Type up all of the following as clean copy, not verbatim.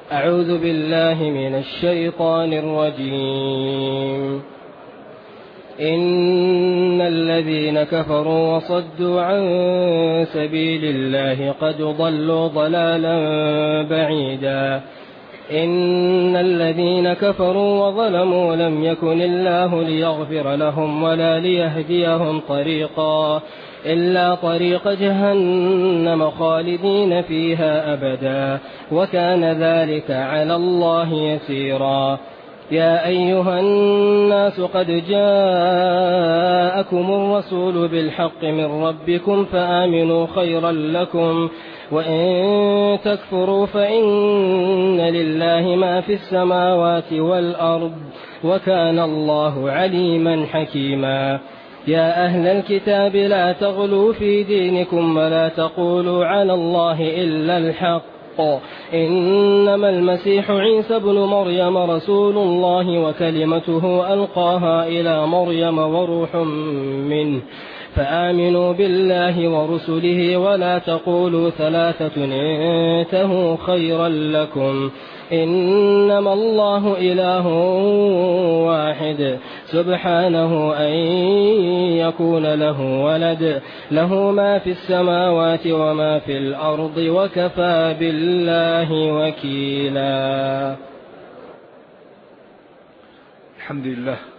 أعوذ بالله من الشيطان الرجيم. إن الذين كفروا وصدوا عن سبيل الله قد ضلوا ضلالا بعيدا. إن الذين كفروا وظلموا لم يكن الله ليغفر لهم ولا ليهديهم طريقا إلا طريق جهنم خالدين فيها أبدا وكان ذلك على الله يسيرا. يا أيها الناس قد جاءكم الرسول بالحق من ربكم فآمنوا خيرا لكم وإن تكفروا فإن لله ما في السماوات والأرض وكان الله عليما حكيما. يا أهل الكتاب لا تغلوا في دينكم ولا تقولوا على الله إلا الحق إنما المسيح عيسى ابن مريم رسول الله وكلمته ألقاها إلى مريم وروح منه فآمنوا بالله ورسله ولا تقولوا ثلاثة انتهوا خيرا لكم إنما الله إله واحد سبحانه أن يكون له ولد له ما في السماوات وما في الأرض وكفى بالله وكيلا. الحمد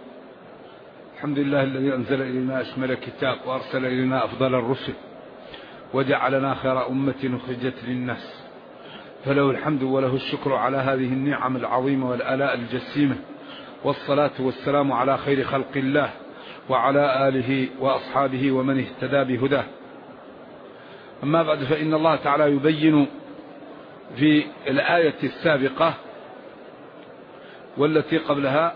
لله الذي أنزل إلينا أشمل كتاب وأرسل إلينا أفضل الرسل وجعلنا خير أمة أخرجت للناس فله الحمد وله الشكر على هذه النعم العظيمة والآلاء الجسيمة والصلاة والسلام على خير خلق الله وعلى آله وأصحابه ومن اهتدى بهداه. أما بعد فإن الله تعالى يبين في الآية السابقة والتي قبلها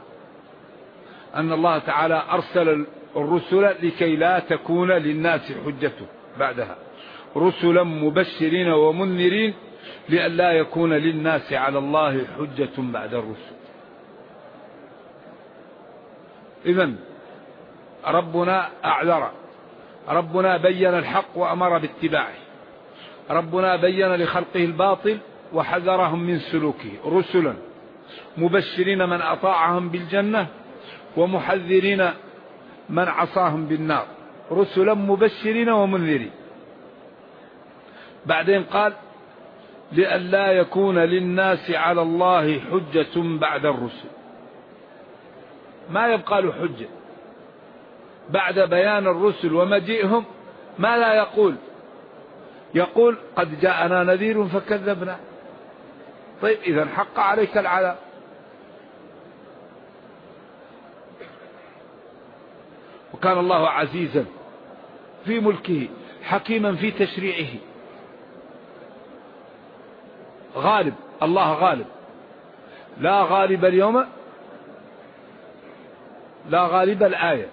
أن الله تعالى أرسل الرسل لكي لا تكون للناس حجته بعدها رسلا مبشرين ومنذرين لئلا يكون للناس على الله حجة بعد الرسل. إذن ربنا أعذر، ربنا بين الحق وأمر باتباعه، ربنا بين لخلقه الباطل وحذرهم من سلوكه، رسلا مبشرين من أطاعهم بالجنة ومحذرين من عصاهم بالنار، رسلا مبشرين ومنذرين. بعدين قال لئلا يكون للناس على الله حجة بعد الرسل، ما يبقى له حجة بعد بيان الرسل ومجيئهم. ما لا يقول قد جاءنا نذير فكذبنا. طيب إذن حق عليك العذاب. وكان الله عزيزا في ملكه حكيما في تشريعه، غالب، الله غالب، لا غالب اليوم، لا غالب الآية.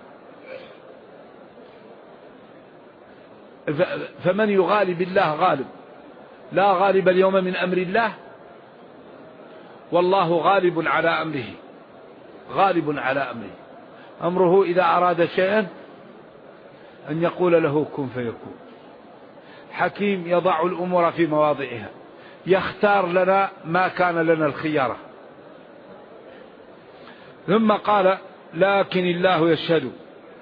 فمن يغالب الله غالب، لا غالب اليوم من أمر الله، والله غالب على أمره، غالب على أمره. أمره إذا أراد شيئا أن يقول له كن فيكون. حكيم يضع الأمور في مواضعها، يختار لنا ما كان لنا الخيارة. ثم قال لكن الله يشهد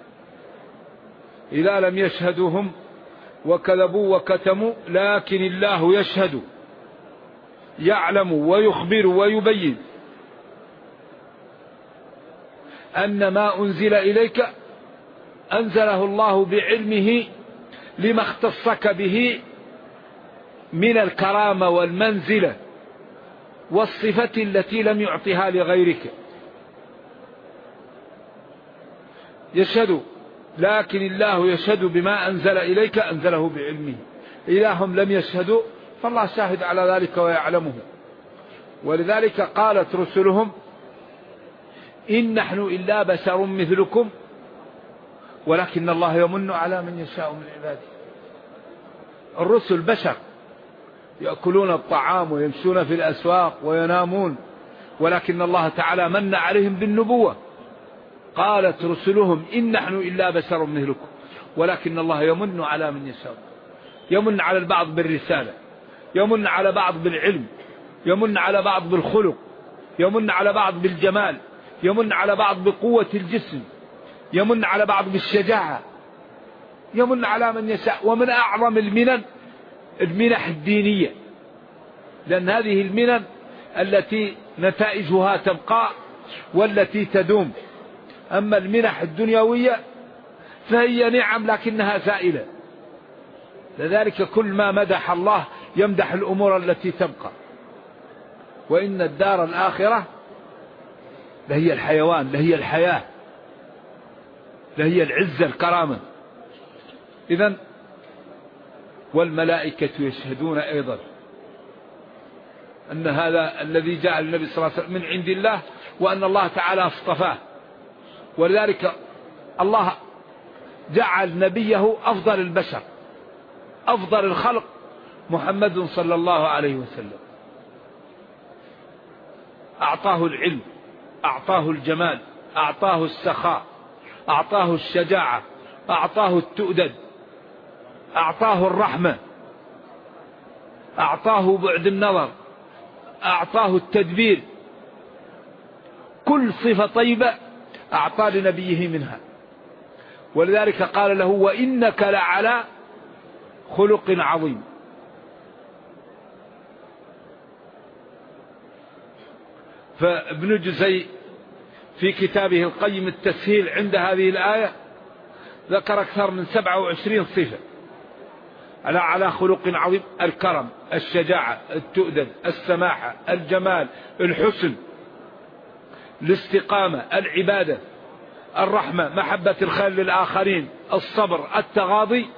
إذا لم يشهدوا هم وكذبوا وكتموا، لكن الله يشهد، يعلم ويخبر ويبين أن ما أنزل إليك أنزله الله بعلمه لما اختصك به من الكرامة والمنزلة والصفة التي لم يعطها لغيرك. يشهد، لكن الله يشهد بما أنزل إليك أنزله بعلمه. إذا هم لم يشهدوا فالله شاهد على ذلك ويعلمه. ولذلك قالت رسلهم إن نحن إلا بشر مثلكم ولكن الله يمن على من يشاء من عباده. الرسل بشر يأكلون الطعام ويمشون في الأسواق وينامون، ولكن الله تعالى من عليهم بالنبوة. قالت رسلهم إن نحن إلا بشر مثلكم ولكن الله يمن على من يشاء، يمن على البعض بالرسالة، يمن على بعض بالعلم، يمن على بعض بالخلق، يمن على بعض بالجمال، يمن على بعض بقوة الجسم، يمن على بعض بالشجاعة، يمن على من يشاء. ومن أعظم المنح الدينية، لأن هذه المنن التي نتائجها تبقى والتي تدوم. أما المنح الدنيوية فهي نعم لكنها زائلة. لذلك كل ما مدح الله يمدح الأمور التي تبقى. وإن الدار الآخرة لهي الحيوان، لهي الحياة، لهي العزة الكرامة. إذن والملائكة يشهدون أيضا أن هذا الذي جاء النبي صلى الله عليه وسلم من عند الله، وأن الله تعالى اصطفاه. ولذلك الله جعل نبيه أفضل البشر، أفضل الخلق محمد صلى الله عليه وسلم. أعطاه العلم، أعطاه الجمال، أعطاه السخاء، أعطاه الشجاعة، أعطاه التؤدد، أعطاه الرحمة، أعطاه بعد النظر، أعطاه التدبير. كل صفة طيبة أعطى لنبيه منها. ولذلك قال له: وإنك لعلى خلق عظيم. فابن جزي في كتابه القيم التسهيل عند هذه الآية ذكر أكثر من 27 صفة على خلق عظيم: الكرم، الشجاعة، التؤدب، السماحة، الجمال، الحسن، الاستقامة، العبادة، الرحمة، محبة الخير للآخرين، الصبر، التغاضي،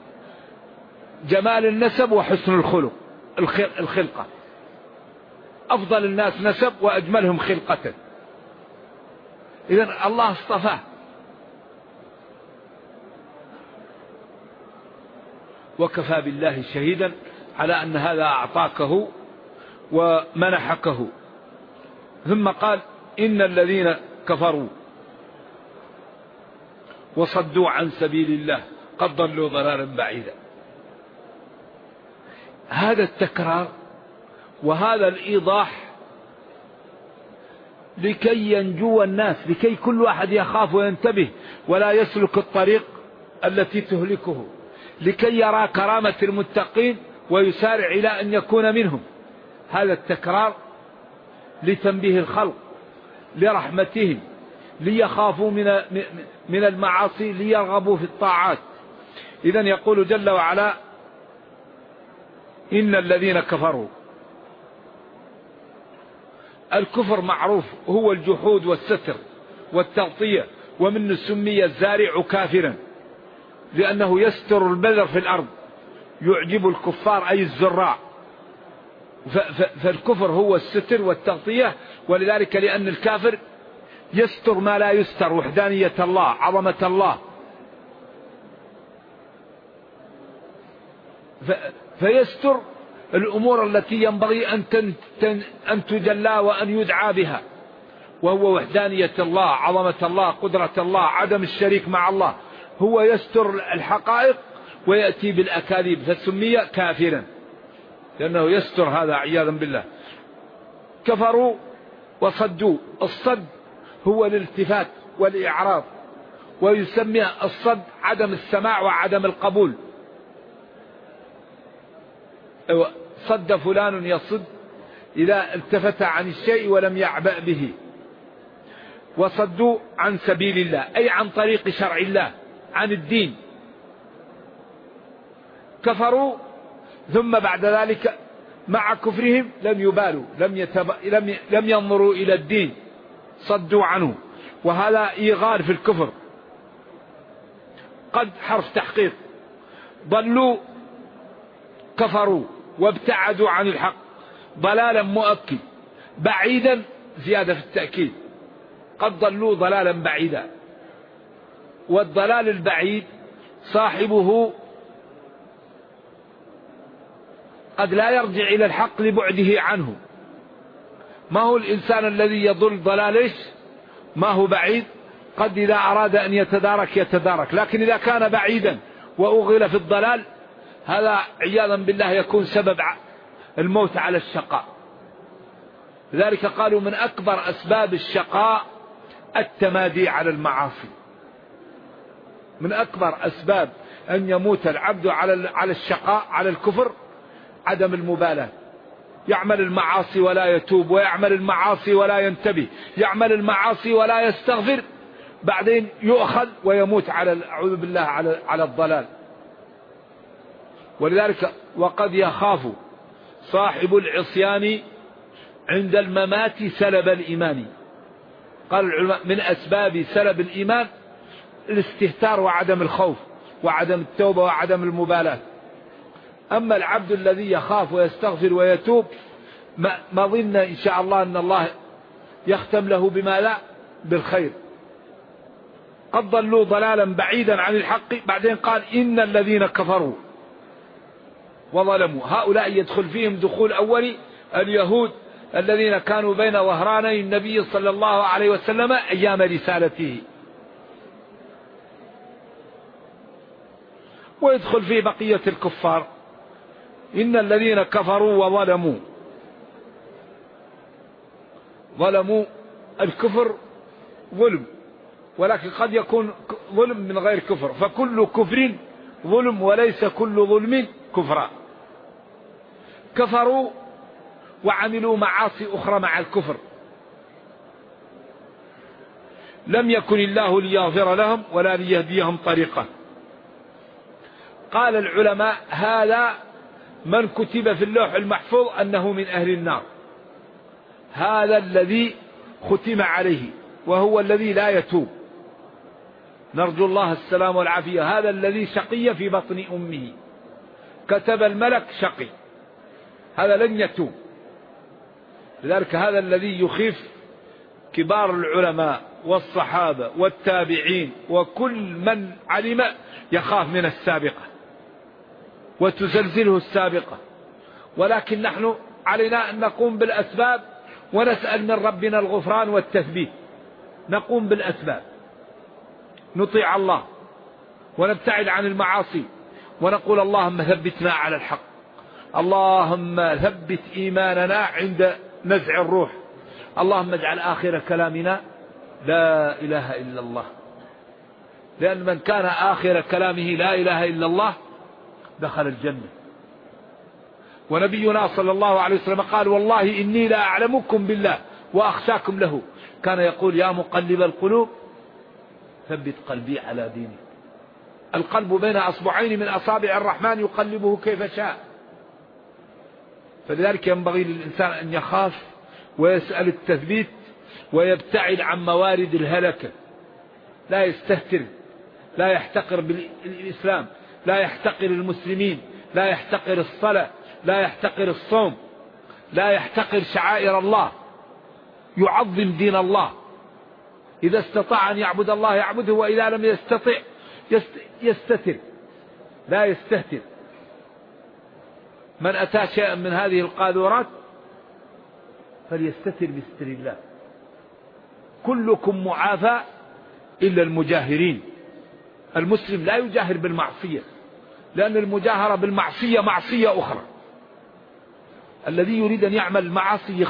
جمال النسب وحسن الخلق، الخلقة. أفضل الناس نسب وأجملهم خلقة. إذن الله اصطفاه. وكفى بالله شهيدا على أن هذا أعطاكه ومنحكه. ثم قال: إن الذين كفروا وصدوا عن سبيل الله قد ضلوا ضلالا بعيدا. هذا التكرار وهذا الإيضاح لكي ينجو الناس، لكي كل واحد يخاف وينتبه ولا يسلك الطريق التي تهلكه، لكي يرى كرامة المتقين ويسارع إلى أن يكون منهم. هذا التكرار لتنبيه الخلق، لرحمتهم، ليخافوا من المعاصي، ليرغبوا في الطاعات. إذن يقول جل وعلا: إن الذين كفروا. الكفر معروف هو الجحود والستر والتغطية، ومنه سمي الزارع كافرا لأنه يستر البذر في الأرض، يعجب الكفار أي الزراع. فالكفر هو الستر والتغطية. ولذلك لأن الكافر يستر ما لا يستر، وحدانية الله، عظمة الله، فيستر الأمور التي ينبغي أن تجلى وأن يدعى بها، وهو وحدانية الله، عظمة الله، قدرة الله، عدم الشريك مع الله. هو يستر الحقائق ويأتي بالأكاذيب، فسمي كافرا لأنه يستر هذا عياذا بالله. كفروا وصدوا. الصد هو الالتفات والإعراض، ويسمى الصد عدم السماع وعدم القبول. صد فلان يصد إذا التفت عن الشيء ولم يعبأ به. وصدوا عن سبيل الله أي عن طريق شرع الله، عن الدين. كفروا ثم بعد ذلك مع كفرهم لم يبالوا، لم ينظروا إلى الدين، صدوا عنه. وهذا إيغار في الكفر. قد حرف تحقيق. ضلوا كفروا وابتعدوا عن الحق ضلالا مؤكد. بعيدا زيادة في التأكيد. قد ضلوا ضلالا بعيدا. والضلال البعيد صاحبه قد لا يرجع إلى الحق لبعده عنه. ما هو الإنسان الذي يضل ضلاله؟ ما هو بعيد. قد إذا أراد أن يتدارك يتدارك، لكن إذا كان بعيدا وأغل في الضلال، هذا عياذا بالله يكون سبب الموت على الشقاء. لذلك قالوا من أكبر أسباب الشقاء التمادي على المعاصي. من أكبر أسباب أن يموت العبد على الشقاء على الكفر عدم المبالاة. يعمل المعاصي ولا يتوب، ويعمل المعاصي ولا ينتبه، يعمل المعاصي ولا يستغفر، بعدين يؤخذ ويموت أعوذ بالله على الضلال. ولذلك وقد يخاف صاحب العصيان عند الممات سلب الإيمان. قال العلماء من أسباب سلب الإيمان الاستهتار وعدم الخوف وعدم التوبة وعدم المبالاة. أما العبد الذي يخاف ويستغفر ويتوب ما ظن إن شاء الله أن الله يختم له بما لا بالخير. قد ضلوا ضلالا بعيدا عن الحق، بعدين قال إن الذين كفروا وظلموا هؤلاء يدخل فيهم دخول أولي اليهود الذين كانوا بين ظهراني النبي صلى الله عليه وسلم أيام رسالته، ويدخل فيه بقية الكفار. إن الذين كفروا ظلموا الكفر ظلم، ولكن قد يكون ظلم من غير كفر، فكل كفر ظلم وليس كل ظلم كفرا. كفروا وعملوا معاصي أخرى مع الكفر، لم يكن الله ليغفر لهم ولا ليهديهم طريقا. قال العلماء هذا من كتب في اللوح المحفوظ أنه من أهل النار، هذا الذي ختم عليه وهو الذي لا يتوب، نرجو الله السلام والعافية. هذا الذي شقي في بطن أمه، كتب الملك شقي، هذا لن يتوب. لذلك هذا الذي يخيف كبار العلماء والصحابة والتابعين وكل من علم يخاف من السابقة وتزلزله السابقة. ولكن نحن علينا أن نقوم بالأسباب ونسأل من ربنا الغفران والتثبيت. نقوم بالأسباب، نطيع الله ونبتعد عن المعاصي، ونقول اللهم ثبتنا على الحق، اللهم ثبت إيماننا عند نزع الروح، اللهم اجعل آخر كلامنا لا إله إلا الله. لأن من كان آخر كلامه لا إله إلا الله دخل الجنة. ونبينا صلى الله عليه وسلم قال والله إني لا أعلمكم بالله وأخشاكم له، كان يقول يا مقلب القلوب ثبت قلبي على دينك. القلب بين أصبعين من أصابع الرحمن يقلبه كيف شاء. فلذلك ينبغي للإنسان أن يخاف ويسأل التثبيت ويبتعد عن موارد الهلكة، لا يستهتر، لا يحتقر بالإسلام، لا يحتقر المسلمين، لا يحتقر الصلاة، لا يحتقر الصوم، لا يحتقر شعائر الله، يعظم دين الله. إذا استطاع أن يعبد الله يعبده، وإذا لم يستطع يستتر، لا يستهتر. من أتى شيئا من هذه القاذورات فليستتر بستر الله. كلكم معافى إلا المجاهرين. المسلم لا يجاهر بالمعصية، لأن المجاهرة بالمعصية معصية أخرى. الذي يريد أن يعمل المعاصي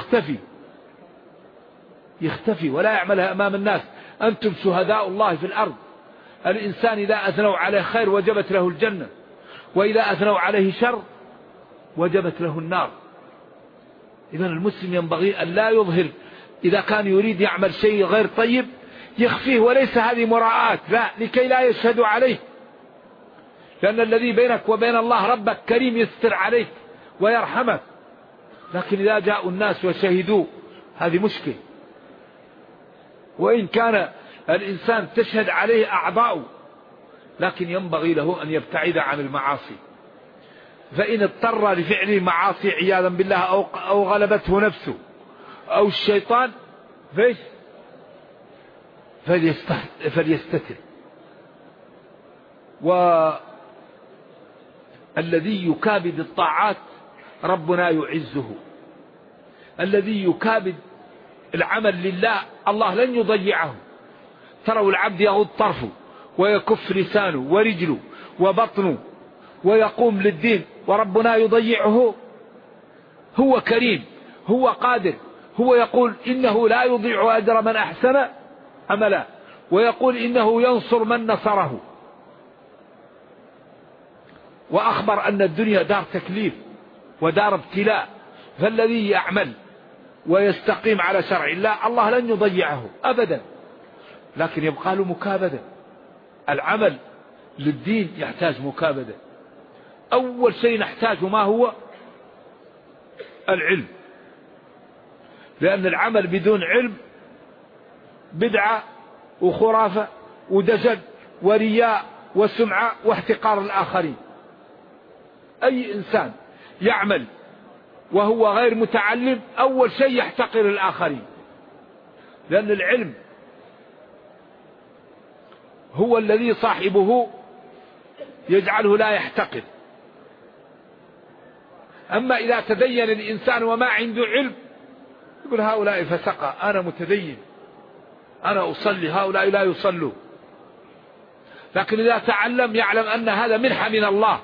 يختفي ولا يعملها أمام الناس. أنتم شهداء الله في الأرض. الإنسان إذا أثنوا عليه خير وجبت له الجنة، وإذا أثنوا عليه شر وجبت له النار. إذن المسلم ينبغي أن لا يظهر، إذا كان يريد يعمل شيء غير طيب يخفيه، وليس هذه مراءة، لا، لكي لا يشهدوا عليه. لأن الذي بينك وبين الله ربك كريم يستر عليك ويرحمك. لكن إذا جاءوا الناس وشهدوا هذه مشكلة. وإن كان الإنسان تشهد عليه أعضاؤه، لكن ينبغي له أن يبتعد عن المعاصي. فإن اضطر لفعل المعاصي عياذا بالله أو غلبته نفسه أو الشيطان فليستتر. والذي يكابد الطاعات ربنا يعزه. الذي يكابد العمل لله الله لن يضيعه. تروا العبد يغض طرفه ويكف لسانه ورجله وبطنه ويقوم للدين وربنا يضيعه. هو كريم، هو قادر، هو يقول إنه لا يضيع أجر من أحسن عملا، ويقول إنه ينصر من نصره، وأخبر أن الدنيا دار تكليف ودار ابتلاء، فالذي يعمل ويستقيم على شرع الله الله لن يضيعه أبدا، لكن يبقى له مكابدة. العمل للدين يحتاج مكابدة. أول شيء نحتاجه ما هو؟ العلم، لأن العمل بدون علم بدعة وخرافة ودجل ورياء وسمعة واحتقار الآخرين. أي إنسان يعمل وهو غير متعلم أول شيء يحتقر الآخرين، لأن العلم هو الذي صاحبه يجعله لا يحتقر. أما إذا تدين الإنسان وما عنده علم يقول هؤلاء فسقة، أنا متدين، أنا أصلي، هؤلاء لا يصلوا. لكن إذا تعلم يعلم أن هذا منحة من الله،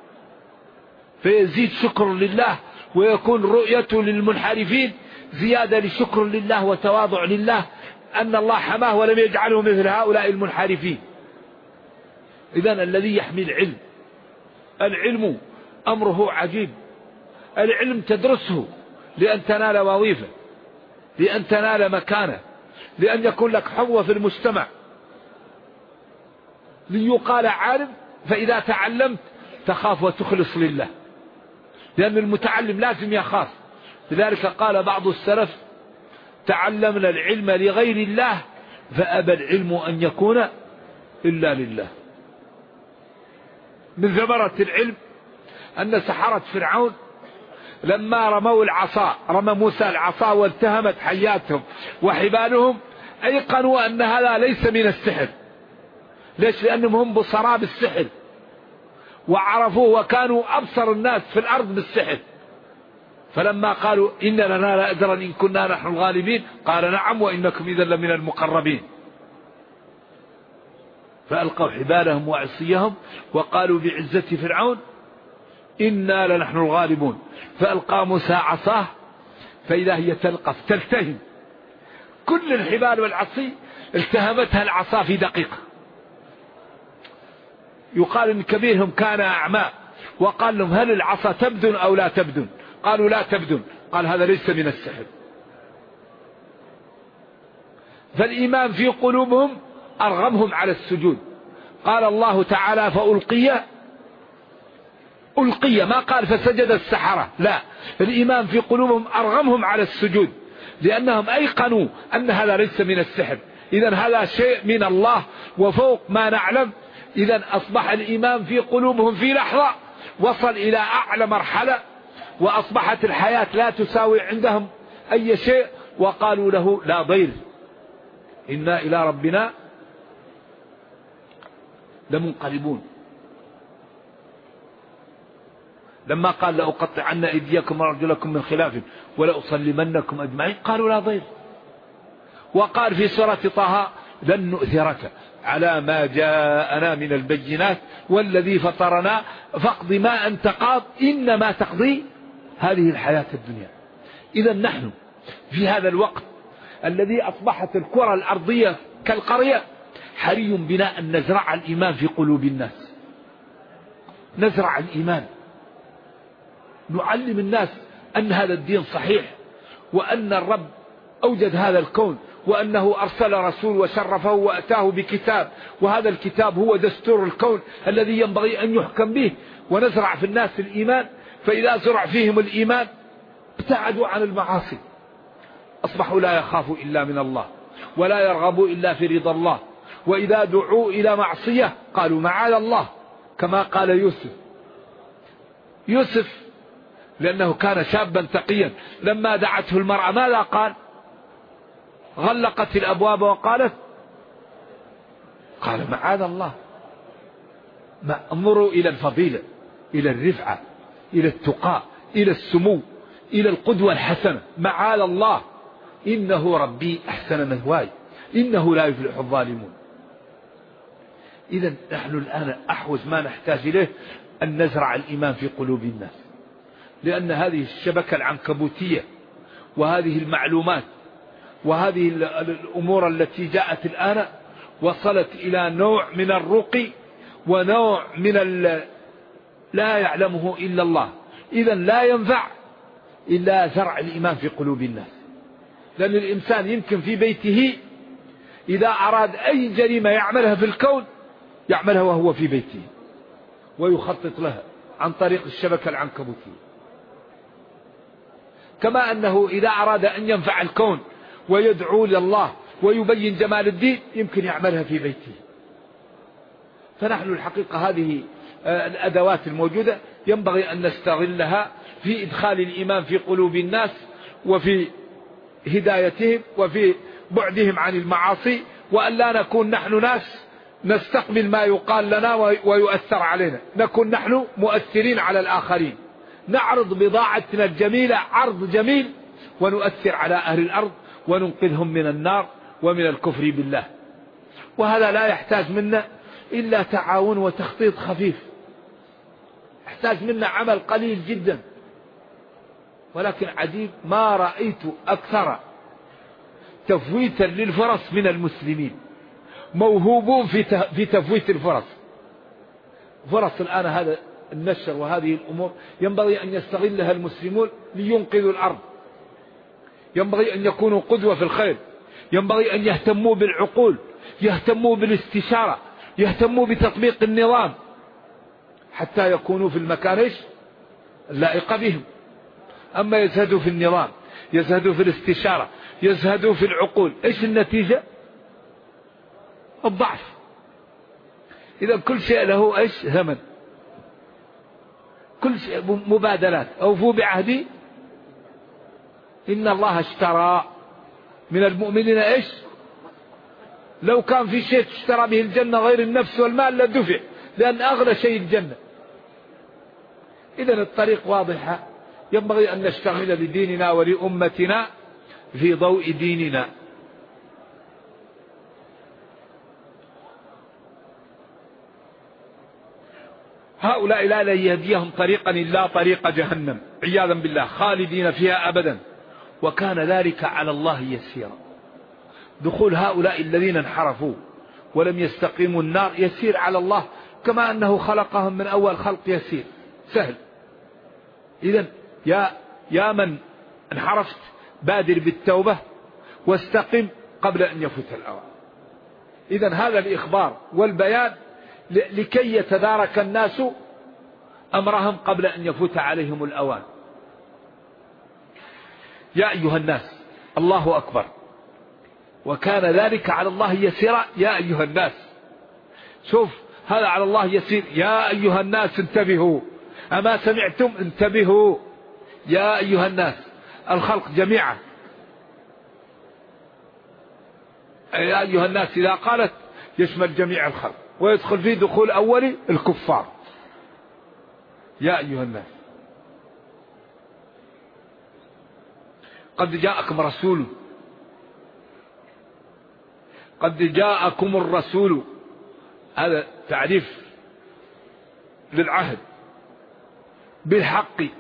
فيزيد شكر لله، ويكون رؤيته للمنحرفين زيادة لشكر لله وتواضع لله أن الله حماه ولم يجعله مثل هؤلاء المنحرفين. إذن الذي يحمي العلم، العلم أمره عجيب. العلم تدرسه لأن تنال وظيفة، لأن تنال مكانة، لأن يكون لك حظوة في المجتمع، ليقال عالم. فإذا تعلمت تخاف وتخلص لله، لأن المتعلم لازم يخاف. لذلك قال بعض السلف تعلمنا العلم لغير الله فأبى العلم أن يكون إلا لله. من ثمرة العلم أن سحرة فرعون لما رموا العصا، رمى موسى العصا والتهمت حياتهم وحبالهم، أيقنوا أن هذا ليس من السحر. ليش؟ لأنهم هم بصراء بالسحر وعرفوه وكانوا أبصر الناس في الأرض بالسحر. فلما قالوا إن لنا لأجرا إن كنا نحن الغالبين قال نعم وإنكم إذا لمن المقربين. فألقوا حبالهم وعصيهم وقالوا بعزة فرعون إنا لنحن الغالبون. فألقى موسى عصاه فإذا هي تلقف تلتهم، كل الحبال والعصي التهمتها العصا في دقيقة. يقال إن كبيرهم كان أعمى وقال لهم هل العصا تبدن أو لا تبدن؟ قالوا لا تبدن. قال هذا ليس من السحر. فالإيمان في قلوبهم أرغمهم على السجود. قال الله تعالى ألقي، ما قال فسجد السحرة، لا، الإيمان في قلوبهم أرغمهم على السجود، لأنهم أيقنوا أن هذا ليس من السحر. إذن هذا شيء من الله وفوق ما نعلم. إذن أصبح الإيمان في قلوبهم في لحظة وصل إلى أعلى مرحلة، وأصبحت الحياة لا تساوي عندهم أي شيء، وقالوا له لا ضير إنا إلى ربنا لمنقلبون. لما قال لأقطعن أيديكم وأرجلكم من خلاف ولأصلبنكم أجمعين قالوا لا ضير. وقال في سورة طه لن نؤثرك على ما جاءنا من البينات والذي فطرنا فاقض ما أنت قاض إنما تقضي هذه الحياة الدنيا. إذا نحن في هذا الوقت الذي أصبحت الكرة الأرضية كالقرية حري بنا أن نزرع الإيمان في قلوب الناس، نزرع الإيمان، نعلم الناس أن هذا الدين صحيح، وأن الرب أوجد هذا الكون، وأنه أرسل رسول وشرفه وأتاه بكتاب، وهذا الكتاب هو دستور الكون الذي ينبغي أن يحكم به، ونزرع في الناس الإيمان. فإذا زرع فيهم الإيمان ابتعدوا عن المعاصي، أصبحوا لا يخافوا إلا من الله ولا يرغبوا إلا في رضا الله، وإذا دعوا إلى معصية قالوا معاذ الله، كما قال يوسف لأنه كان شابا تقيا لما دعته المرأة ماذا قال؟ غلقت الأبواب وقالت قال معاذ الله. ما انظروا إلى الفضيلة، إلى الرفعة، إلى التقاء، إلى السمو، إلى القدوة الحسنة. معاذ الله إنه ربي أحسن مثواي إنه لا يفلح الظالمون. إذن نحن الآن أحوز ما نحتاج إليه أن نزرع الإيمان في قلوب الناس، لأن هذه الشبكة العنكبوتية وهذه المعلومات وهذه الأمور التي جاءت الآن وصلت إلى نوع من الرقي ونوع من لا يعلمه إلا الله. إذن لا ينفع إلا زرع الإيمان في قلوب الناس، لأن الإنسان يمكن في بيته إذا أراد أي جريمة يعملها في الكون يعملها وهو في بيته ويخطط لها عن طريق الشبكة العنكبوتية، كما أنه إذا أراد أن ينفع الكون ويدعو لله ويبين جمال الدين يمكن يعملها في بيته. فنحن الحقيقة هذه الأدوات الموجودة ينبغي أن نستغلها في إدخال الإيمان في قلوب الناس وفي هدايتهم وفي بعدهم عن المعاصي، وأن لا نكون نحن ناس نستقبل ما يقال لنا ويؤثر علينا، نكون نحن مؤثرين على الآخرين، نعرض بضاعتنا الجميلة عرض جميل ونؤثر على أهل الأرض وننقذهم من النار ومن الكفر بالله. وهذا لا يحتاج منا إلا تعاون وتخطيط خفيف، يحتاج منا عمل قليل جدا. ولكن عجيب ما رأيت أكثر تفويتا للفرص من المسلمين، موهوبون في تفويت الفرص. فرص الآن هذا النشر وهذه الأمور ينبغي أن يستغلها المسلمون لينقذوا الأرض، ينبغي أن يكونوا قدوة في الخير، ينبغي أن يهتموا بالعقول، يهتموا بالاستشارة، يهتموا بتطبيق النظام حتى يكونوا في المكان اللائق بهم. أما يزهدوا في النظام، يزهدوا في الاستشارة، يزهدوا في العقول، إيش النتيجة؟ الضعف. إذا كل شيء له إيش؟ ثمن، كل شيء مبادلات. أوفوا بعهدي إن الله اشترى من المؤمنين إيش؟ لو كان في شيء تشترى به الجنة غير النفس والمال لدفع، لأن أغلى شيء الجنة. إذن الطريق واضحة، ينبغي أن نشتغل لديننا ولأمتنا في ضوء ديننا. هؤلاء لا يهديهم طريقا إلا طريق جهنم عياذا بالله خالدين فيها أبدا، وكان ذلك على الله يسيرا. دخول هؤلاء الذين انحرفوا ولم يستقيموا النار يسير على الله، كما أنه خلقهم من أول خلق يسير سهل. إذن يا من انحرفت بادر بالتوبة واستقم قبل أن يفوت الأوان. إذن هذا الإخبار والبيان لكي يتدارك الناس أمرهم قبل أن يفوت عليهم الأوان. يا أيها الناس، الله أكبر، وكان ذلك على الله يسيرا. يا أيها الناس، شوف هذا على الله يسير. يا أيها الناس انتبهوا، أما سمعتم؟ انتبهوا يا أيها الناس، الخلق جميعا. يا أيها الناس إذا قالت يشمل جميع الخلق، ويدخل فيه دخول أولي الكفار. يا أيها الناس قد جاءكم رسول، قد جاءكم الرسول، هذا تعريف للعهد بالحق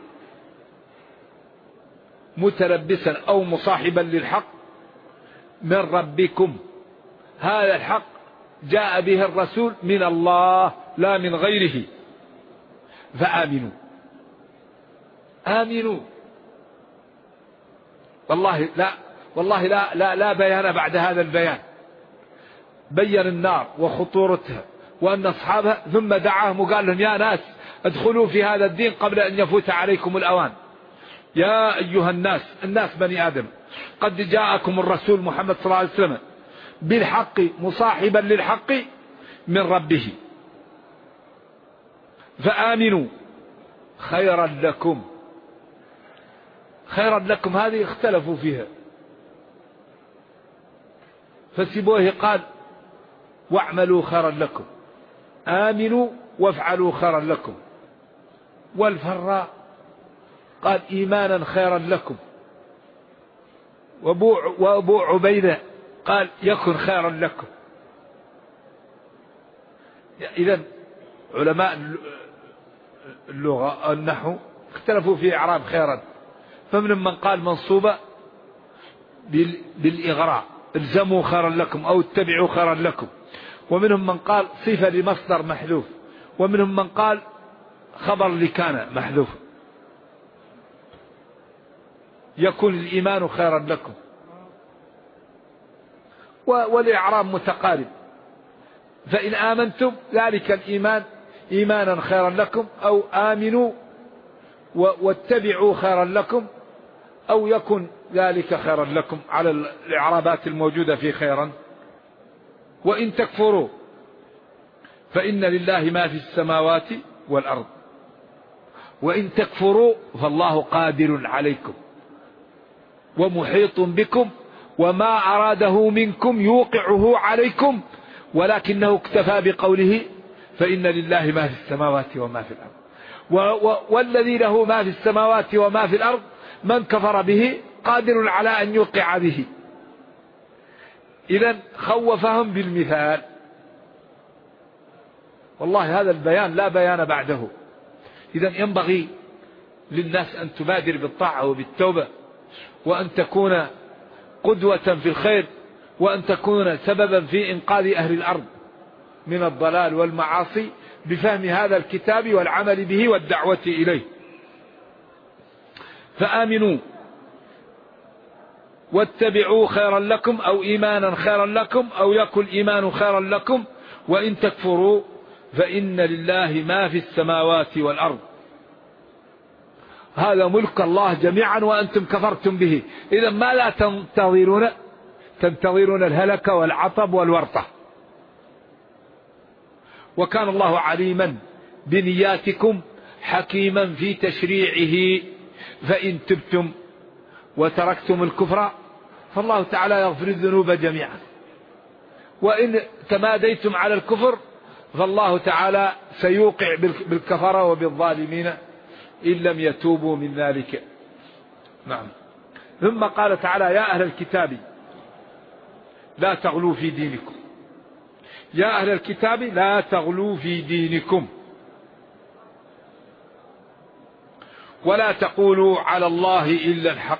متلبسا أو مصاحبا للحق من ربكم. هذا الحق جاء به الرسول من الله لا من غيره، فآمنوا. آمنوا. والله لا بيان بعد هذا البيان. بين النار وخطورتها وأن أصحابها، ثم دعاهم وقال لهم يا ناس ادخلوا في هذا الدين قبل أن يفوت عليكم الأوان. يا أيها الناس بني آدم، قد جاءكم الرسول محمد صلى الله عليه وسلم بالحق مصاحبا للحق من ربه، فآمنوا خيرا لكم. خيرا لكم هذه اختلفوا فيها، فسيبويه قال واعملوا خيرا لكم، آمنوا وافعلوا خيرا لكم. والفراء قال إيمانا خيرا لكم. وأبو عبيدة قال يكن خيرا لكم. إذن علماء اللغة النحو اختلفوا في إعراب خيرا، فمن من قال منصوبة بالإغراء، الزموا خيرا لكم أو اتبعوا خيرا لكم. ومنهم من قال صفة لمصدر محذوف، ومنهم من قال خبر لكان محذوف، يكون الإيمان خيرا لكم. والإعراب متقارب، فإن آمنتم ذلك الإيمان إيمانا خيرا لكم، أو آمنوا واتبعوا خيرا لكم، أو يكن ذلك خيرا لكم على الإعرابات الموجودة في خيرا. وإن تكفروا فإن لله ما في السماوات والأرض، وإن تكفروا فالله قادر عليكم ومحيط بكم، وما أراده منكم يوقعه عليكم، ولكنه اكتفى بقوله فإن لله ما في السماوات وما في الأرض. والذي له ما في السماوات وما في الأرض من كفر به قادر على أن يوقع به. إذن خوفهم بالمثال. والله هذا البيان لا بيان بعده. إذن ينبغي للناس أن تبادر بالطاعة وبالتوبة، وأن تكون قدوة في الخير، وأن تكون سببا في إنقاذ أهل الأرض من الضلال والمعاصي بفهم هذا الكتاب والعمل به والدعوة إليه. فآمنوا واتبعوا خيرا لكم، أو إيمانا خيرا لكم، أو يكن إيمان خيرا لكم. وإن تكفروا فإن لله ما في السماوات والأرض. هذا ملك الله جميعا وأنتم كفرتم به. إذا ما لا تنتظرون الهلك والعطب والورطة. وكان الله عليما بنياتكم حكيما في تشريعه. فإن تبتم وتركتم الكفر فالله تعالى يغفر الذنوب جميعا، وإن تماديتم على الكفر فالله تعالى سيوقع بالكفرة وبالظالمين إن لم يتوبوا من ذلك. نعم. ثم قال تعالى يا أهل الكتاب لا تغلوا في دينكم. يا أهل الكتاب لا تغلوا في دينكم، ولا تقولوا على الله إلا الحق.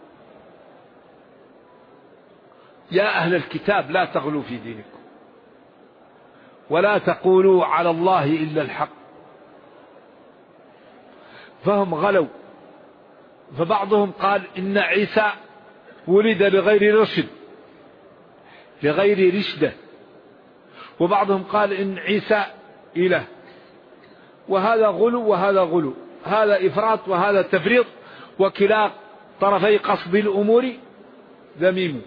يا أهل الكتاب لا تغلوا في دينكم، ولا تقولوا على الله إلا الحق. فهم غلوا. فبعضهم قال إن عيسى ولد بغير رشد، بغير رشدة. وبعضهم قال إن عيسى إله. وهذا غلو وهذا غلو، هذا إفراط وهذا تفريط، وكلا طرفي قصد الأمور ذميم.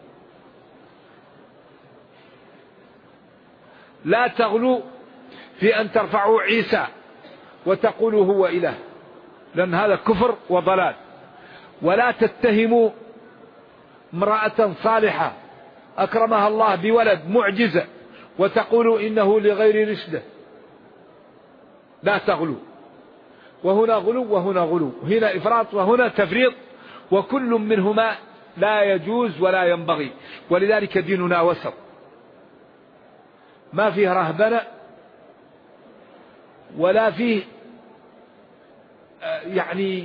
لا تغلوا في أن ترفعوا عيسى وتقولوا هو إله، لأن هذا كفر وضلال. ولا تتهموا امرأة صالحة أكرمها الله بولد معجزة وتقولوا إنه لغير رشده. لا تغلوا. وهنا غلو وهنا غلو، هنا إفراط وهنا تفريط، وكل منهما لا يجوز ولا ينبغي. ولذلك ديننا وسط، ما فيه رهبنة ولا فيه يعني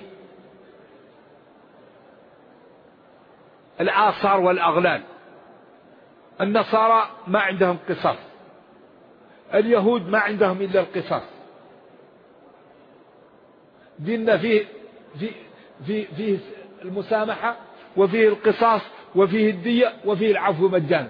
الآثار والأغلال. النصارى ما عندهم قصاص، اليهود ما عندهم إلا القصاص. ديننا فيه المسامحة، وفيه القصاص، وفيه الدية، وفيه العفو مجانا.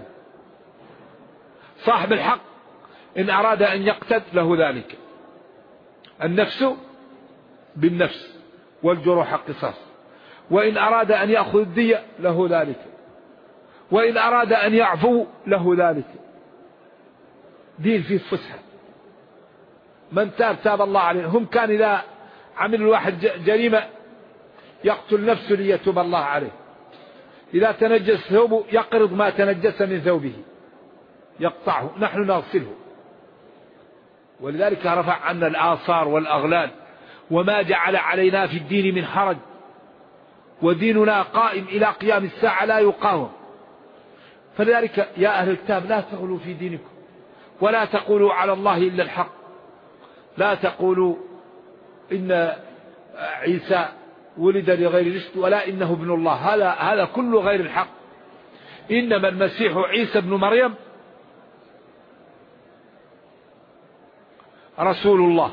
صاحب الحق إن أراد أن يقتل له ذلك، النفس بالنفس والجروح قصاص، وإن أراد أن يأخذ الدية له ذلك، وإن أراد أن يعفو له ذلك. دين فيه فسحة. من تاب تاب الله عليه. هم كان إذا عمل الواحد جريمة يقتل نفسه ليتوب الله عليه. إذا تنجس ثوبه يقرض ما تنجس من ثوبه يقطعه، نحن نغسله. ولذلك رفع عنا الآثار والأغلال، وما جعل علينا في الدين من حرج، وديننا قائم إلى قيام الساعة لا يقاوم. فلذلك يا أهل الكتاب لا تغلوا في دينكم، ولا تقولوا على الله إلا الحق. لا تقولوا إن عيسى ولد لغير رشد ولا إنه ابن الله، هذا كله غير الحق. إنما المسيح عيسى ابن مريم رسول الله.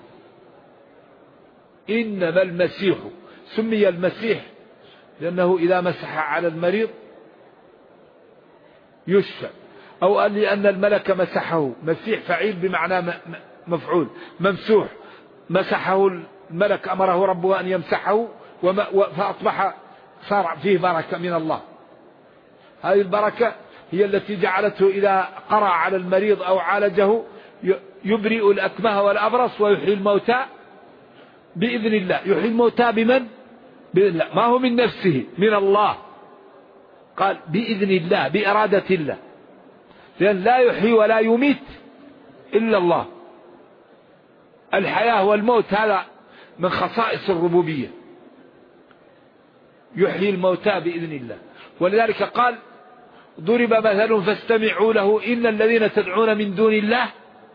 إنما المسيح سمي المسيح لأنه إذا مسح على المريض يشفى، أو لأن الملك مسحه. مسيح فعيل بمعنى مفعول، ممسوح، مسحه الملك، أمره ربه أن يمسحه فأصبح صار فيه بركة من الله. هذه البركة هي التي جعلته إذا قرأ على المريض أو عالجه يبرئ الأكمه والأبرص ويحيي الموتى بإذن الله. يحيي الموتى بمن؟ بإذن الله، ما هو من نفسه، من الله. قال بإذن الله، بإرادة الله، لأن لا يحيي ولا يميت إلا الله. الحياة والموت هذا من خصائص الربوبية. يحيي الموتى بإذن الله. ولذلك قال ضرب مثل فاستمعوا له إن الذين تدعون من دون الله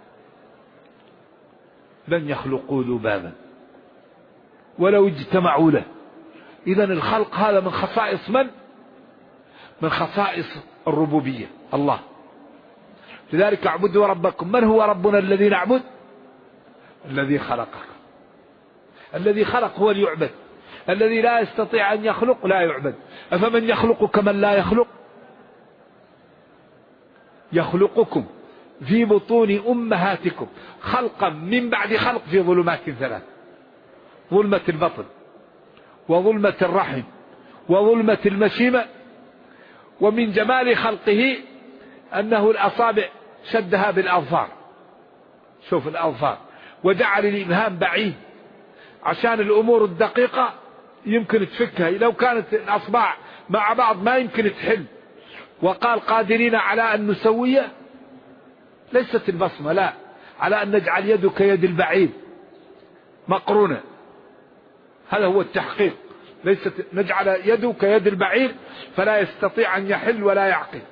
لن يخلقوا ذبابا ولو اجتمعوا له. إذن الخلق هذا من خصائص من؟ من خصائص الربوبية، الله. لذلك اعبدوا ربكم. من هو ربنا الذي نعبد؟ الذي خلقك. الذي خلق هو اللي يعبد. الذي لا يستطيع أن يخلق لا يعبد. أفمن يخلق كمن لا يخلق؟ يخلقكم في بطون أمهاتكم خلقا من بعد خلق في ظلمات ثلاث: ظلمة البطن، وظلمة الرحم، وظلمة المشيمة. ومن جمال خلقه أنه الأصابع شدها بالأظفار، شوف الأظفار، وجعل الإبهام بعيد عشان الأمور الدقيقة يمكن تفكها. لو كانت الأصبع مع بعض ما يمكن تحل. وقال قادرين على أن نسوي، ليست البصمة، لا، على أن نجعل يدك كيد البعيد مقرونة. هذا هو التحقيق، ليست نجعل يده كيد البعير فلا يستطيع أن يحل ولا يعقل.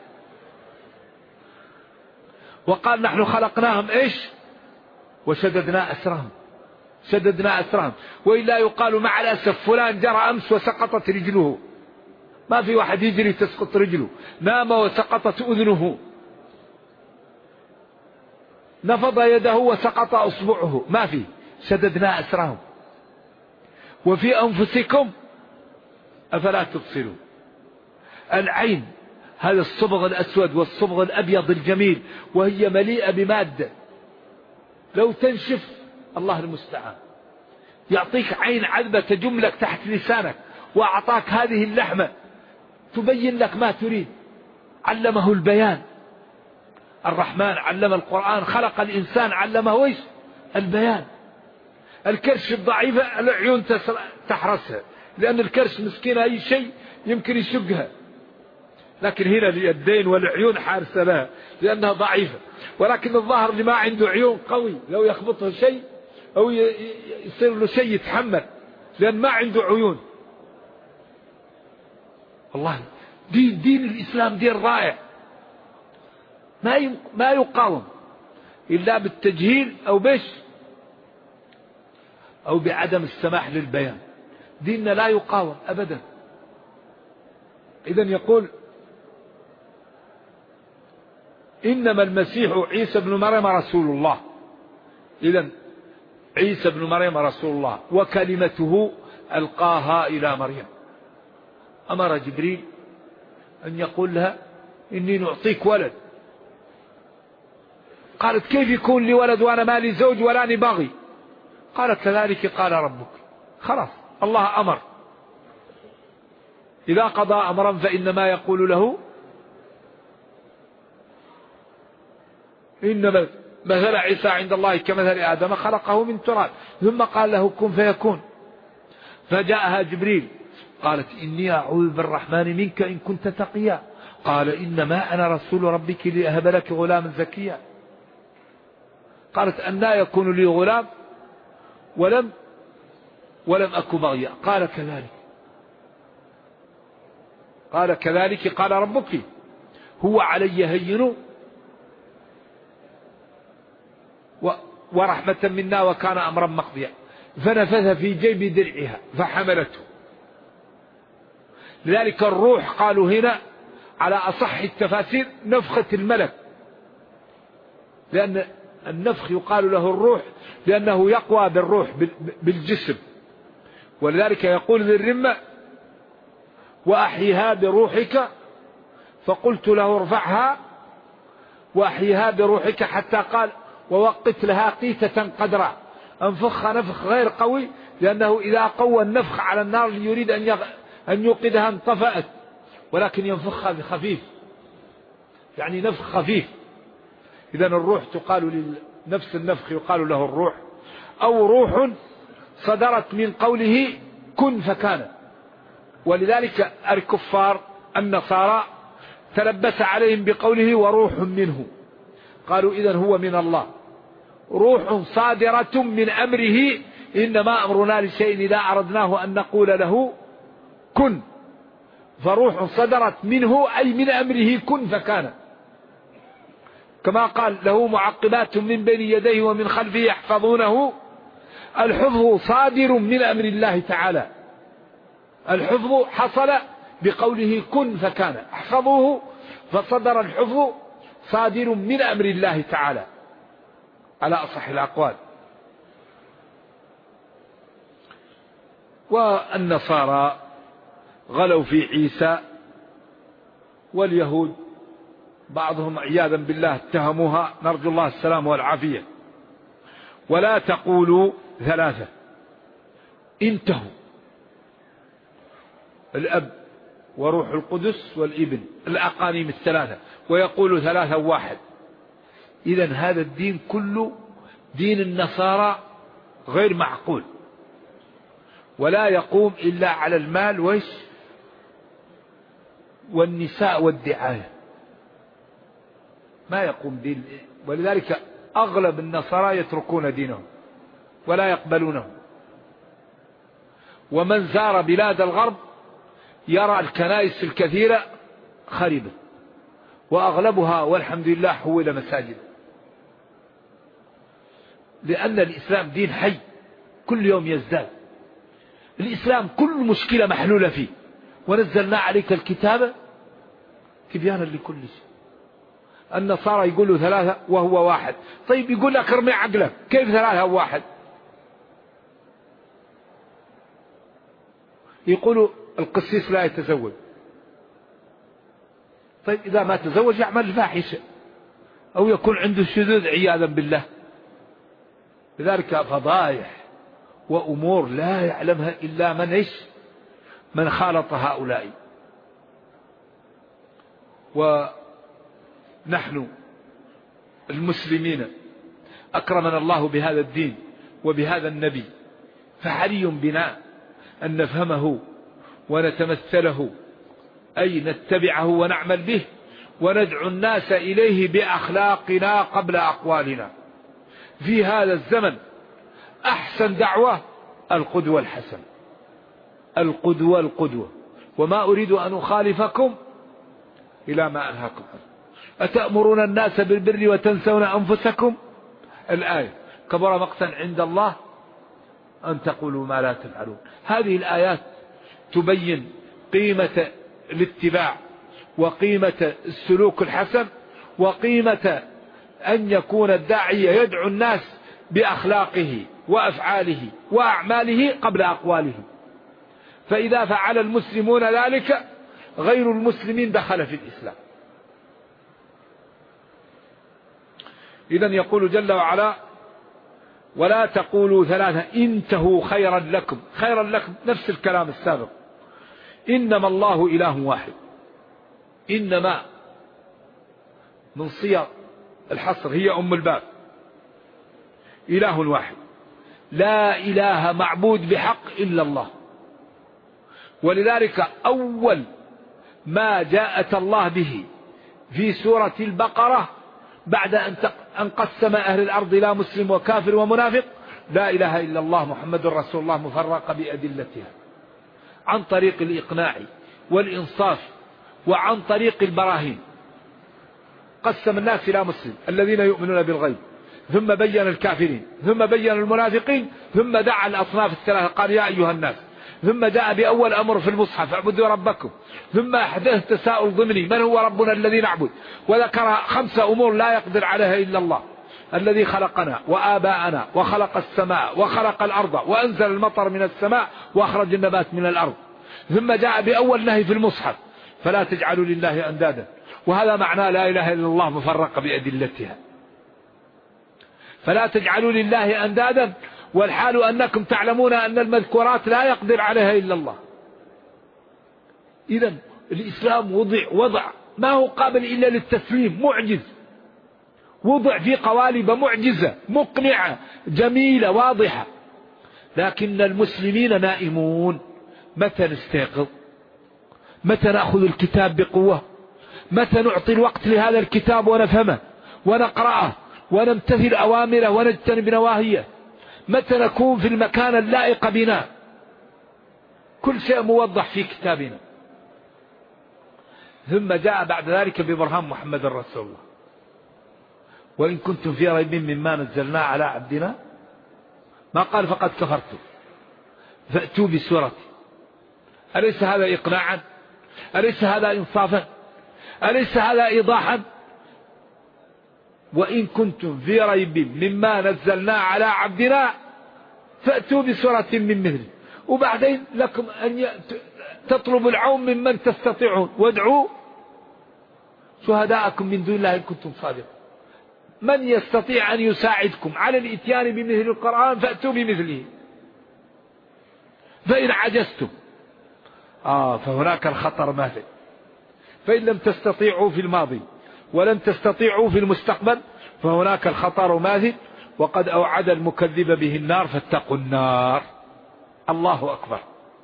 وقال نحن خلقناهم إيش؟ وشددنا أسرهم. شددنا أسرهم. وإلا يقال مع الأسف فلان جرى أمس وسقطت رجله. ما في واحد يجري تسقط رجله. نام وسقطت أذنه. نفض يده وسقط أصبعه. ما في. شددنا أسرهم. وفي أنفسكم أفلا تبصرون. العين هذا الصبغ الأسود والصبغ الأبيض الجميل، وهي مليئة بمادة لو تنشف الله المستعان. يعطيك عين عذبة تجم لك تحت لسانك، وأعطاك هذه اللحمة تبين لك ما تريد. علمه البيان. الرحمن علم القرآن، خلق الإنسان علمه إيش؟ البيان. الكرش الضعيفة العيون تحرسها، لأن الكرش مسكينة أي شيء يمكن يشقها، لكن هنا اليدين والعيون حارسة لها لأنها ضعيفة. ولكن الظاهر اللي ما عنده عيون قوي لو يخبطه شيء أو يصير له شيء يتحمل، لأن ما عنده عيون. والله دين الإسلام دين رائع، ما يقاوم إلا بالتجهيل أو بش أو بعدم السماح للبيان. ديننا لا يقاوم أبدا. إذن يقول إنما المسيح عيسى بن مريم رسول الله. إذن عيسى بن مريم رسول الله وكلمته ألقاها إلى مريم. أمر جبريل أن يقول لها إني نعطيك ولد. قالت كيف يكون لي ولد وأنا ما لي زوج ولا لي باغي؟ قالت كذلك قال ربك. خلاص الله أمر، إذا قضى أمرا فإنما يقول له. إنما مثل عيسى عند الله كمثل آدم خلقه من تراب ثم قال له كن فيكون. فجاءها جبريل قالت إني أعوذ بالرحمن منك إن كنت تقيا. قال إنما أنا رسول ربك لأهب لك غلاما زكيا. قالت أنى يكون لي غلام ولم أك بغيا. قال كذلك قال ربك هو علي هين ورحمة منا وكان أمرا مقضيا. فنفث في جيب درعها فحملته لذلك الروح قالوا هنا على أصح التفاسير نفخة الملك، لأن النفخ يقال له الروح لأنه يقوى بالروح بالجسم. ولذلك يقول ذي الرمة وأحيها بروحك، فقلت له ارفعها وأحيها بروحك، حتى قال ووقت لها قيتة قدرا، انفخها نفخ غير قوي، لأنه إذا قوى النفخ على النار يريد أن يوقدها انطفأت، ولكن ينفخها بخفيف، يعني نفخ خفيف. إذن الروح تقال نفس النفخ يقال له الروح، أو روح صدرت من قوله كن فكان. ولذلك الكفار النصارى تلبس عليهم بقوله وروح منه، قالوا إذن هو من الله، روح صادرة من أمره، إنما أمرنا لشيء إذا أردناه أن نقول له كن، فروح صدرت منه أي من أمره كن فكان. كما قال له معقبات من بين يديه ومن خلفه يحفظونه، الحفظ صادر من أمر الله تعالى، الحفظ حصل بقوله كن فكان، احفظوه فصدر الحفظ صادر من أمر الله تعالى على أصح الأقوال. والنصارى غلوا في عيسى، واليهود بعضهم عياذا بالله اتهموها، نرجو الله السلام والعافية. ولا تقولوا ثلاثة، انتهوا، الأب وروح القدس والابن، الأقانيم الثلاثة، ويقول ثلاثة واحد. إذن هذا الدين كله دين النصارى غير معقول، ولا يقوم إلا على المال والنساء والدعاية، ما يقوم دين. ولذلك أغلب النصارى يتركون دينهم ولا يقبلونه. ومن زار بلاد الغرب يرى الكنائس الكثيرة خربة، وأغلبها والحمد لله حول مساجد، لأن الإسلام دين حي كل يوم يزداد. الإسلام كل مشكلة محلولة فيه، ونزلنا عليك الكتاب تبيانا لكل شيء. النصارى يقولوا ثلاثة وهو واحد، طيب يقول لك ارمي عقلك، كيف ثلاثة وواحد؟ يقولوا القسيس لا يتزوج، طيب إذا ما تزوج يعمل فاحشة أو يكون عنده شذوذ عياذا بالله. لذلك فضائح وأمور لا يعلمها إلا من خالط هؤلاء. ونحن المسلمين أكرمنا الله بهذا الدين وبهذا النبي، فحري بنا أن نفهمه ونتمثله، أي نتبعه ونعمل به، وندعو الناس إليه بأخلاقنا قبل أقوالنا. في هذا الزمن أحسن دعوة القدوة الحسنة، القدوة، وما أريد أن أخالفكم إلى ما أنهاكم عنه. أتأمرون الناس بالبر وتنسون أنفسكم، الآية كبر مقتا عند الله أن تقولوا ما لا تفعلون. هذه الآيات تبين قيمة الاتباع وقيمة السلوك الحسن وقيمة أن يكون الداعية يدعو الناس بأخلاقه وأفعاله وأعماله قبل أقواله. فإذا فعل المسلمون ذلك غير المسلمين دخل في الإسلام. إذن يقول جل وعلا ولا تقولوا ثلاثة انتهوا خيرا لكم. خيرا لكم نفس الكلام السابق. إنما الله إله واحد. إنما من صيغ الحصر هي أم الباب. إله واحد لا إله معبود بحق إلا الله. ولذلك أول ما جاءت الله به في سورة البقرة بعد أن قسم أهل الأرض إلى مسلم وكافر ومنافق لا إله إلا الله محمد رسول الله مفرقة بأدلتها عن طريق الإقناع والإنصاف وعن طريق البراهين. قسم الناس إلى مسلم الذين يؤمنون بالغيب، ثم بين الكافرين، ثم بين المنافقين، ثم دعا الأصناف الثلاثة قال يا أيها الناس ثم جاء بأول أمر في المصحف اعبدوا ربكم، ثم أحدث تساؤل ضمني من هو ربنا الذي نعبد، وذكر 5 أمور لا يقدر عليها إلا الله الذي خلقنا وآباءنا وخلق السماء وخلق الأرض وأنزل المطر من السماء وأخرج النبات من الأرض. ثم جاء بأول نهي في المصحف فلا تجعلوا لله أندادا، وهذا معنى لا إله إلا الله مفرقة بأدلتها. فلا تجعلوا لله أندادا والحال أنكم تعلمون أن المذكورات لا يقدر عليها إلا الله. إذن الإسلام وضع ما هو قابل إلا للتسليم، معجز، وضع في قوالب معجزة مقنعة جميلة واضحة، لكن المسلمين نائمون. متى نستيقظ؟ متى نأخذ الكتاب بقوة؟ متى نعطي الوقت لهذا الكتاب ونفهمه ونقرأه ونمتثل أوامره ونجتنب نواهيه؟ متى نكون في المكان اللائق بنا؟ كل شيء موضح في كتابنا. ثم جاء بعد ذلك ببرهان محمد رسول الله. وإن كنتم في ريب مما نزلنا على عبدنا، ما قال فقد كفرتم فأتوا بسورة. أليس هذا إقناعا؟ أليس هذا إنصافا؟ أليس هذا إيضاحا؟ وإن كنتم في ريب مما نزلنا على عبدنا فأتوا بسورة من مثله. وبعدين لكم أن تطلبوا العون ممن تستطيعون وادعوا شهداءكم من دون الله إن كنتم صادقين. من يستطيع أن يساعدكم على الإتيان بمثل القرآن فأتوا بمثله. فإن عجزتم فهناك الخطر ماثل. فإن لم تستطيعوا في الماضي ولم تستطيعوا في المستقبل فهناك الخطر ماثل. وقد أوعد المكذب به النار فاتقوا النار. الله أكبر.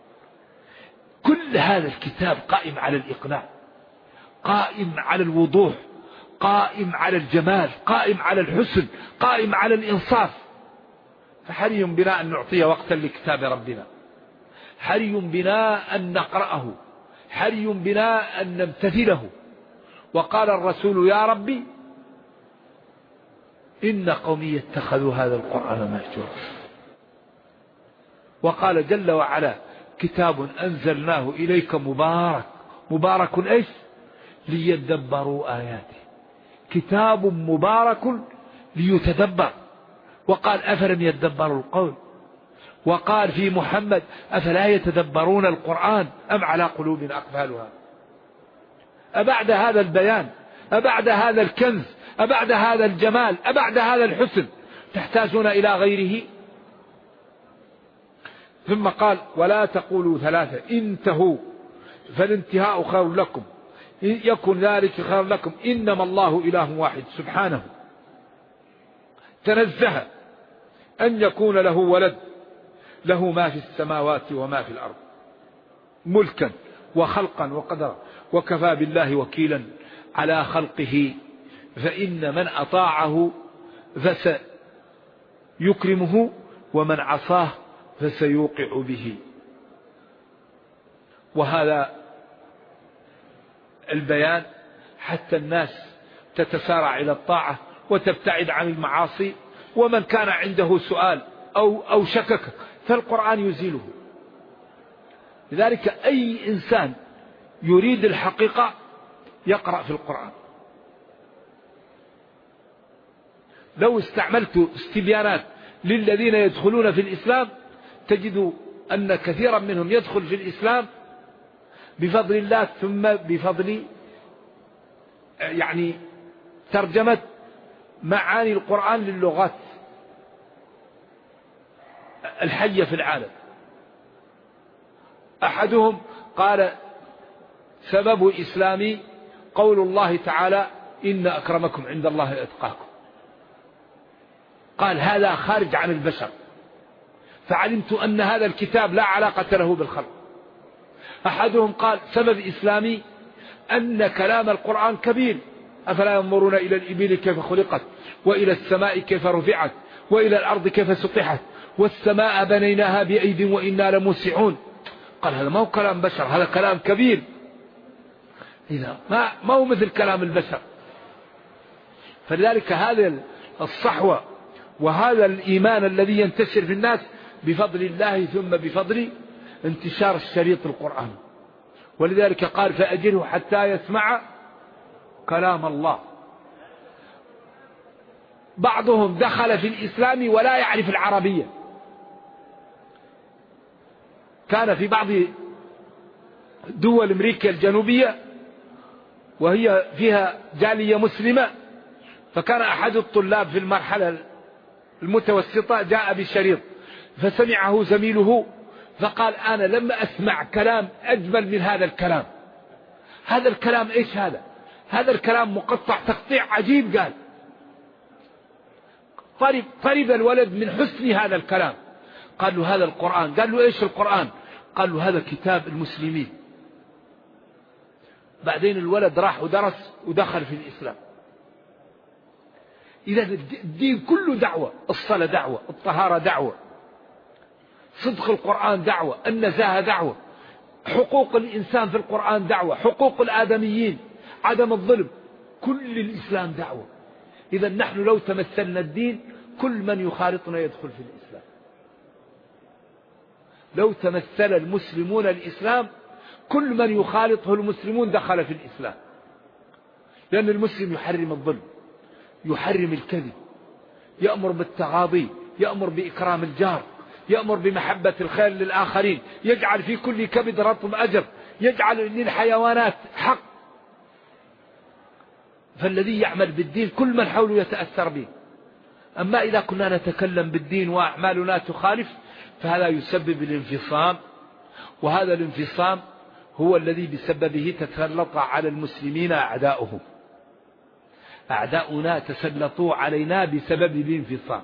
كل هذا الكتاب قائم على الإقناع، قائم على الوضوح، قائم على الجمال، قائم على الحسن، قائم على الإنصاف. فحري بنا أن نعطي وقتا لكتاب ربنا، حري بنا أن نقرأه، حري بنا أن نمتثله. وقال الرسول يا ربي إن قومي اتخذوا هذا القرآن مهجورا. وقال جل وعلا كتاب أنزلناه إليك مبارك إيش؟ ليدبروا آياته. كتاب مبارك ليتدبر. وقال أفلم يدبروا القول. وقال في محمد أفلا يتدبرون القرآن أم على قلوب أقفالها. أبعد هذا البيان، أبعد هذا الكنز، أبعد هذا الجمال، أبعد هذا الحسن تحتاجون إلى غيره؟ ثم قال ولا تقولوا 3 انتهوا فالانتهاء خير لكم إن يكن ذلك خير لكم إنما الله إله واحد سبحانه تنزه أن يكون له ولد، له ما في السماوات وما في الأرض ملكا وخلقا وقدرا وكفى بالله وكيلا على خلقه فإن من أطاعه فسيكرمه ومن عصاه فسيوقع به. وهذا البيان حتى الناس تتسارع إلى الطاعة وتبتعد عن المعاصي. ومن كان عنده سؤال أو شكك فالقرآن يزيله. لذلك أي إنسان يريد الحقيقة يقرأ في القرآن. لو استعملت استبيانات للذين يدخلون في الإسلام تجد أن كثيرا منهم يدخل في الإسلام بفضل الله ثم بفضل ترجمة معاني القرآن للغات الحية في العالم. أحدهم قال سبب إسلامي قول الله تعالى إن أكرمكم عند الله أتقاكم. قال هذا خارج عن البشر، فعلمت أن هذا الكتاب لا علاقة له بالخلق. أحدهم قال سبب إسلامي أن كلام القرآن كبير، أفلا ينظرون إلى الإبل كيف خلقت وإلى السماء كيف رفعت وإلى الأرض كيف سطحت والسماء بنيناها بأيد وإنا لموسعون. قال هذا ما هو كلام بشر، هذا كلام كبير. إذا ما هو مثل كلام البشر. فلذلك هذا الصحوة وهذا الإيمان الذي ينتشر في الناس بفضل الله ثم بفضل انتشار الشريط القرآن، ولذلك قال فأجره حتى يسمع كلام الله. بعضهم دخل في الإسلام ولا يعرف العربية. كان في بعض دول أمريكا الجنوبية وهي فيها جالية مسلمة، فكان أحد الطلاب في المرحلة المتوسطة جاء بشريط فسمعه زميله فقال أنا لم أسمع كلام أجمل من هذا الكلام. هذا الكلام إيش هذا؟ هذا الكلام مقطع تقطيع عجيب. قال طرب الولد من حسن هذا الكلام. قال له هذا القرآن. قال له إيش القرآن؟ قال له هذا كتاب المسلمين. بعدين الولد راح ودرس ودخل في الإسلام. إذا الدين كله دعوة، الصلاة دعوة، الطهارة دعوة، صدق القرآن دعوة، النزاهة دعوة، حقوق الإنسان في القرآن دعوة، حقوق الآدميين، عدم الظلم، كل الإسلام دعوة. إذا نحن لو تمثلنا الدين كل من يخالطنا يدخل في الإسلام. لو تمثل المسلمون الإسلام كل من يخالطه المسلمون دخل في الإسلام، لأن المسلم يحرم الظلم، يحرم الكذب، يأمر بالتغاضي، يأمر بإكرام الجار، يأمر بمحبة الخير للآخرين، يجعل في كل كبد رطب أجر، يجعل للحيوانات حق. فالذي يعمل بالدين كل من حوله يتأثر به. أما إذا كنا نتكلم بالدين وأعمالنا تخالف فهذا يسبب الانفصام، وهذا الانفصام هو الذي بسببه تتسلط على المسلمين أعداؤهم. أعداؤنا تسلطوا علينا بسبب الانفصام.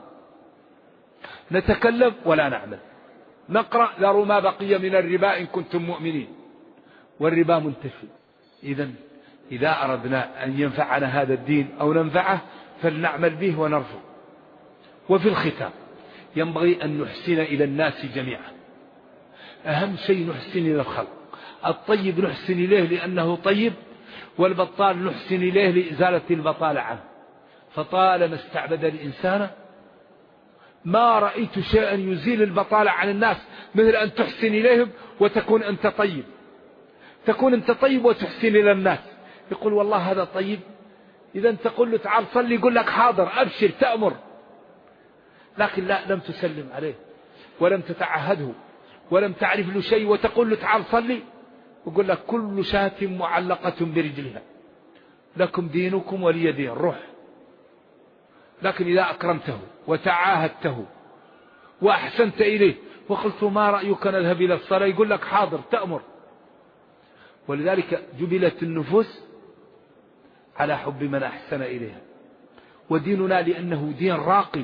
نتكلم ولا نعمل، نقرأ ذروا ما بقي من الربا إن كنتم مؤمنين، والربا منتشر. إذا أردنا أن ينفعنا هذا الدين أو ننفعه فلنعمل به ونرفض. وفي الختام ينبغي أن نحسن إلى الناس جميعا. أهم شيء نحسن إلى الخلق. الطيب نحسن إليه لأنه طيب، والبطال نحسن إليه لإزالة البطالة عنه. فطالما استعبد الإنسان ما رأيت شيئا يزيل البطالة عن الناس مثل أن تحسن إليهم وتكون أنت طيب. تكون أنت طيب وتحسن إلى الناس. يقول والله هذا طيب، إذا أنت تقول له تعال صلي يقول لك حاضر أبشر تأمر، لكن لا، لم تسلم عليه ولم تتعهده ولم تعرف له شيء وتقول له تعال صلي، يقول لك كل شاة معلقة برجلها، لكم دينكم ولي دين، روح. لكن إذا أكرمته وتعاهدته وأحسنت إليه وقلت ما رأيك نذهب إلى الصلاة يقول لك حاضر تأمر. ولذلك جبلت النفوس على حب من أحسن إليها. وديننا لأنه دين راقي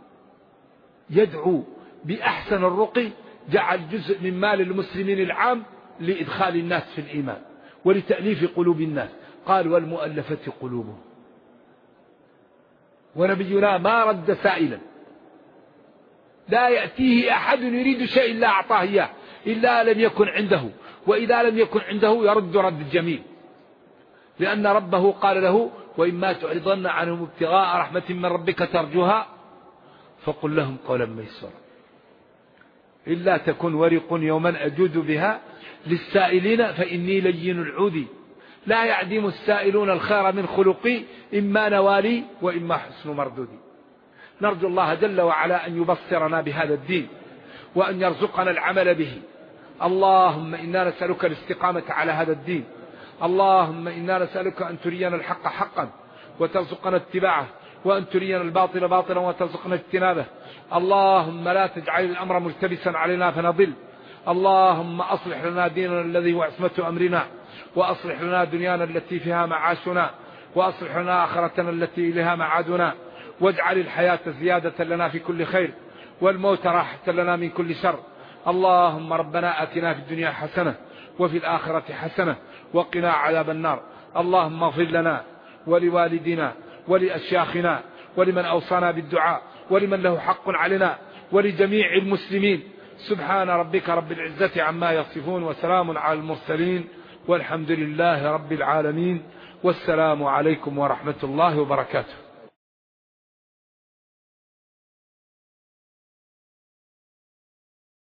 يدعو بأحسن الرقي جعل جزء من مال المسلمين العام لإدخال الناس في الإيمان ولتأليف قلوب الناس. قال والمؤلفة قلوبهم. ونبينا ما رد سائلا، لا يأتيه أحد يريد شيء إلا أعطاه إياه إلا لم يكن عنده، وإذا لم يكن عنده يرد رد جميل، لأن ربه قال له وإما تعرضن عنهم ابتغاء رحمة من ربك ترجوها فقل لهم قولا ميسورا. إلا تكن ورق يوما أجود بها للسائلين فإني لين العود، لا يعدم السائلون الخير من خلقي إما نوالي وإما حسن مردودي. نرجو الله جل وعلا أن يبصرنا بهذا الدين وأن يرزقنا العمل به. اللهم إنا نسألك الاستقامة على هذا الدين. اللهم إنا نسألك أن ترينا الحق حقا وترزقنا اتباعه، وأن ترينا الباطل باطلا وترزقنا اجتنابه. اللهم لا تجعل الأمر ملتبسا علينا فنضل. اللهم أصلح لنا ديننا الذي هو عصمة أمرنا، وأصلح لنا دنيانا التي فيها معاشنا، وأصلح لنا آخرتنا التي إليها معادنا، واجعل الحياة زيادة لنا في كل خير والموت راحة لنا من كل شر. اللهم ربنا آتنا في الدنيا حسنة وفي الآخرة حسنة وقنا عذاب النار. اللهم اغفر لنا ولوالدنا ولأشياخنا ولمن أوصانا بالدعاء ولمن له حق علينا ولجميع المسلمين. سبحان ربك رب العزة عما يصفون وسلام على المرسلين والحمد لله رب العالمين. والسلام عليكم ورحمة الله وبركاته.